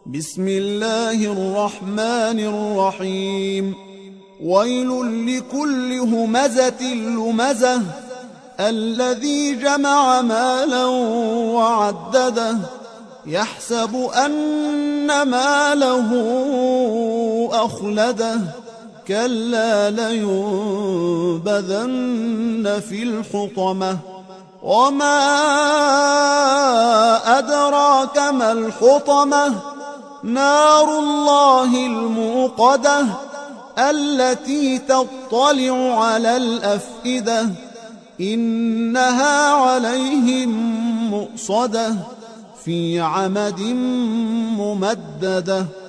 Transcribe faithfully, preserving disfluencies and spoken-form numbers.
بسم الله الرحمن الرحيم ويل لكل همزة لمزة الذي جمع مالا وعدده يحسب أن ماله أخلده كلا لينبذن في الحطمة وما أدراك ما الحطمة نار الله الموقدة التي تطلع على الأفئدة إنها عليهم مؤصدة في عمد ممددة.